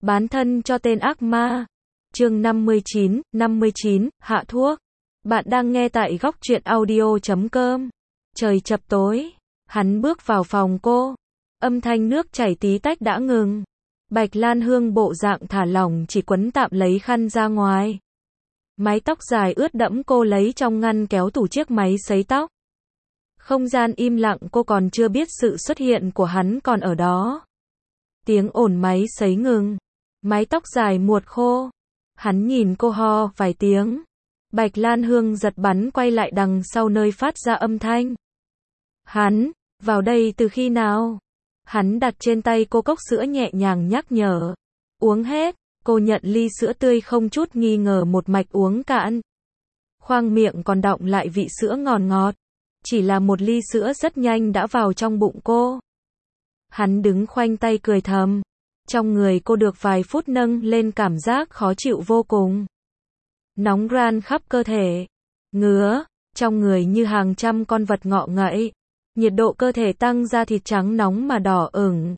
Bán thân cho tên ác ma. Chương 59, hạ thuốc. Bạn đang nghe tại góc truyện audio.com. Trời chập tối, hắn bước vào phòng cô. Âm thanh nước chảy tí tách đã ngừng. Bạch Lan Hương bộ dạng thả lỏng chỉ quấn tạm lấy khăn ra ngoài. Mái tóc dài ướt đẫm cô lấy trong ngăn kéo tủ chiếc máy sấy tóc. Không gian im lặng, cô còn chưa biết sự xuất hiện của hắn còn ở đó. Tiếng ồn máy sấy ngừng. Mái tóc dài muột khô. Hắn nhìn cô ho vài tiếng. Bạch Lan Hương giật bắn quay lại đằng sau nơi phát ra âm thanh. Hắn, vào đây từ khi nào? Hắn đặt trên tay cô cốc sữa nhẹ nhàng nhắc nhở. Uống hết, cô nhận ly sữa tươi không chút nghi ngờ một mạch uống cạn. Khoang miệng còn đọng lại vị sữa ngọt ngọt. Chỉ là một ly sữa rất nhanh đã vào trong bụng cô. Hắn đứng khoanh tay cười thầm. Trong người cô được vài phút nâng lên cảm giác khó chịu vô cùng. Nóng ran khắp cơ thể. Ngứa, trong người như hàng trăm con vật ngọ ngậy. Nhiệt độ cơ thể tăng ra, thịt trắng nóng mà đỏ ửng.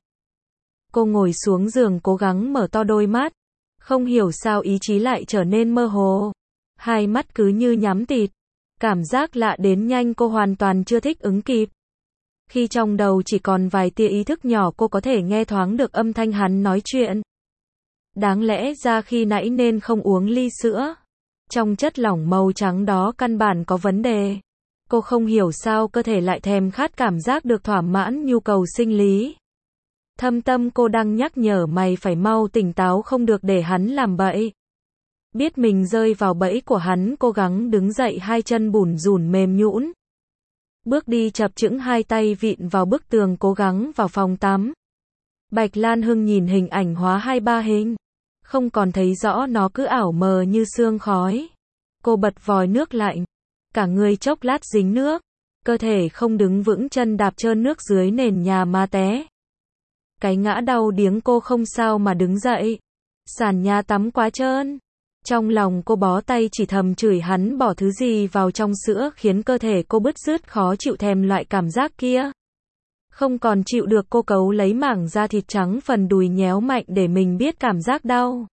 Cô ngồi xuống giường cố gắng mở to đôi mắt. Không hiểu sao ý chí lại trở nên mơ hồ. Hai mắt cứ như nhắm tịt. Cảm giác lạ đến nhanh cô hoàn toàn chưa thích ứng kịp. Khi trong đầu chỉ còn vài tia ý thức nhỏ, cô có thể nghe thoáng được âm thanh hắn nói chuyện. Đáng lẽ ra khi nãy nên không uống ly sữa. Trong chất lỏng màu trắng đó căn bản có vấn đề. Cô không hiểu sao cơ thể lại thèm khát cảm giác được thỏa mãn nhu cầu sinh lý. Thâm tâm cô đang nhắc nhở mày phải mau tỉnh táo, không được để hắn làm bậy. Biết mình rơi vào bẫy của hắn, cố gắng đứng dậy, hai chân bủn rủn mềm nhũn. Bước đi chập chững, hai tay vịn vào bức tường cố gắng vào phòng tắm. Bạch Lan Hương nhìn hình ảnh hóa 2-3 hình. Không còn thấy rõ, nó cứ ảo mờ như sương khói. Cô bật vòi nước lạnh. Cả người chốc lát dính nước. Cơ thể không đứng vững, chân đạp trơn nước dưới nền nhà mà té. Cái ngã đau điếng, cô không sao mà đứng dậy. Sàn nhà tắm quá trơn. Trong lòng cô bó tay chỉ thầm chửi hắn bỏ thứ gì vào trong sữa khiến cơ thể cô bứt rứt khó chịu, thèm loại cảm giác kia. Không còn chịu được, cô cấu lấy mảng da thịt trắng phần đùi nhéo mạnh để mình biết cảm giác đau.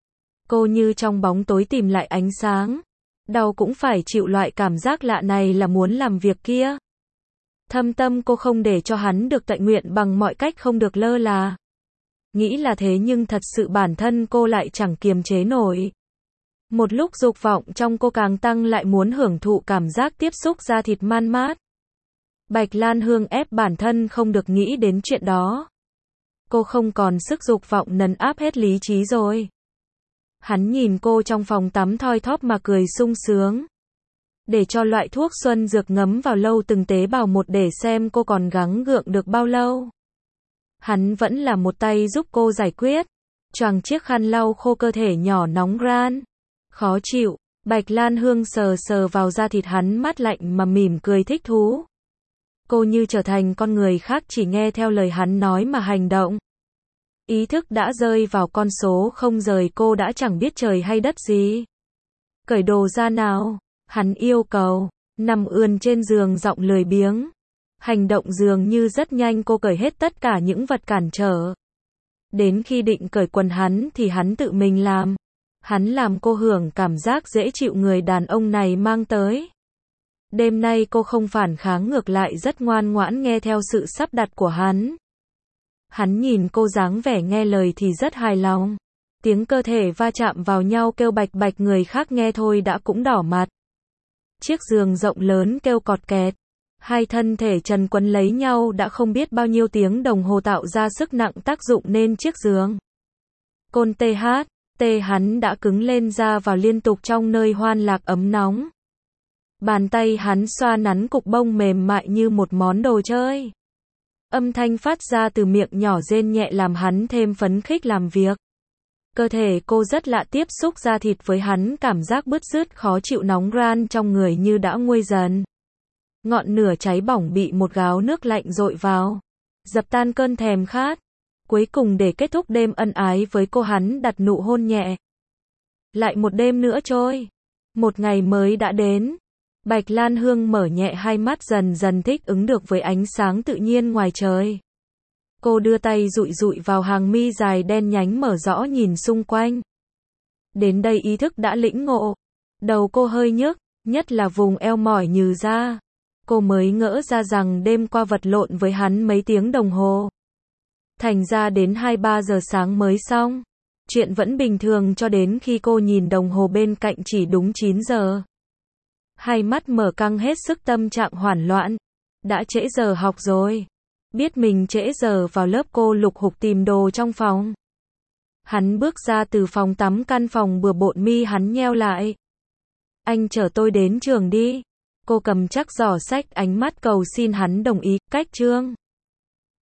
Cô như trong bóng tối tìm lại ánh sáng. Đau cũng phải chịu loại cảm giác lạ này là muốn làm việc kia. Thâm tâm cô không để cho hắn được tận nguyện bằng mọi cách, không được lơ là. Nghĩ là thế nhưng thật sự bản thân cô lại chẳng kiềm chế nổi. Một lúc dục vọng trong cô càng tăng, lại muốn hưởng thụ cảm giác tiếp xúc da thịt man mát. Bạch Lan Hương ép bản thân không được nghĩ đến chuyện đó. Cô không còn sức dục vọng nấn áp hết lý trí rồi. Hắn nhìn cô trong phòng tắm thoi thóp mà cười sung sướng. Để cho loại thuốc xuân dược ngấm vào lâu từng tế bào một để xem cô còn gắng gượng được bao lâu. Hắn vẫn là một tay giúp cô giải quyết. Choàng chiếc khăn lau khô cơ thể nhỏ nóng ran. Khó chịu. Bạch Lan Hương sờ sờ vào da thịt hắn mát lạnh mà mỉm cười thích thú. Cô như trở thành con người khác, chỉ nghe theo lời hắn nói mà hành động. Ý thức đã rơi vào con số không rời, cô đã chẳng biết trời hay đất gì. Cởi đồ ra nào, hắn yêu cầu. Nằm ườn trên giường giọng lười biếng. Hành động dường như rất nhanh, cô cởi hết tất cả những vật cản trở. Đến khi định cởi quần hắn thì hắn tự mình làm. Hắn làm cô hưởng cảm giác dễ chịu người đàn ông này mang tới. Đêm nay cô không phản kháng, ngược lại rất ngoan ngoãn nghe theo sự sắp đặt của hắn. Hắn nhìn cô dáng vẻ nghe lời thì rất hài lòng. Tiếng cơ thể va chạm vào nhau kêu bạch bạch, người khác nghe thôi đã cũng đỏ mặt. Chiếc giường rộng lớn kêu cọt kẹt. Hai thân thể trần quấn lấy nhau đã không biết bao nhiêu tiếng đồng hồ, tạo ra sức nặng tác dụng nên chiếc giường. Côn tê hắn đã cứng lên, ra vào liên tục trong nơi hoan lạc ấm nóng. Bàn tay hắn xoa nắn cục bông mềm mại như một món đồ chơi. Âm thanh phát ra từ miệng nhỏ rên nhẹ làm hắn thêm phấn khích làm việc. Cơ thể cô rất lạ, tiếp xúc da thịt với hắn, cảm giác bứt rứt khó chịu, nóng ran trong người như đã nguôi dần. Ngọn lửa cháy bỏng bị một gáo nước lạnh dội vào, dập tan cơn thèm khát. Cuối cùng để kết thúc đêm ân ái với cô, hắn đặt nụ hôn nhẹ. Lại một đêm nữa trôi. Một ngày mới đã đến. Bạch Lan Hương mở nhẹ hai mắt, dần dần thích ứng được với ánh sáng tự nhiên ngoài trời. Cô đưa tay dụi dụi vào hàng mi dài đen nhánh mở rõ nhìn xung quanh. Đến đây ý thức đã lĩnh ngộ. Đầu cô hơi nhức, nhất là vùng eo mỏi nhừ ra. Cô mới ngỡ ra rằng đêm qua vật lộn với hắn mấy tiếng đồng hồ. Thành ra đến 2-3 giờ sáng mới xong. Chuyện vẫn bình thường cho đến khi cô nhìn đồng hồ bên cạnh chỉ đúng 9 giờ. Hai mắt mở căng hết sức tâm trạng hoảng loạn. Đã trễ giờ học rồi. Biết mình trễ giờ vào lớp cô lục hục tìm đồ trong phòng. Hắn bước ra từ phòng tắm căn phòng bừa bộn mi hắn nheo lại. Anh chở tôi đến trường đi. Cô cầm chắc giỏ sách ánh mắt cầu xin hắn đồng ý, cách chương.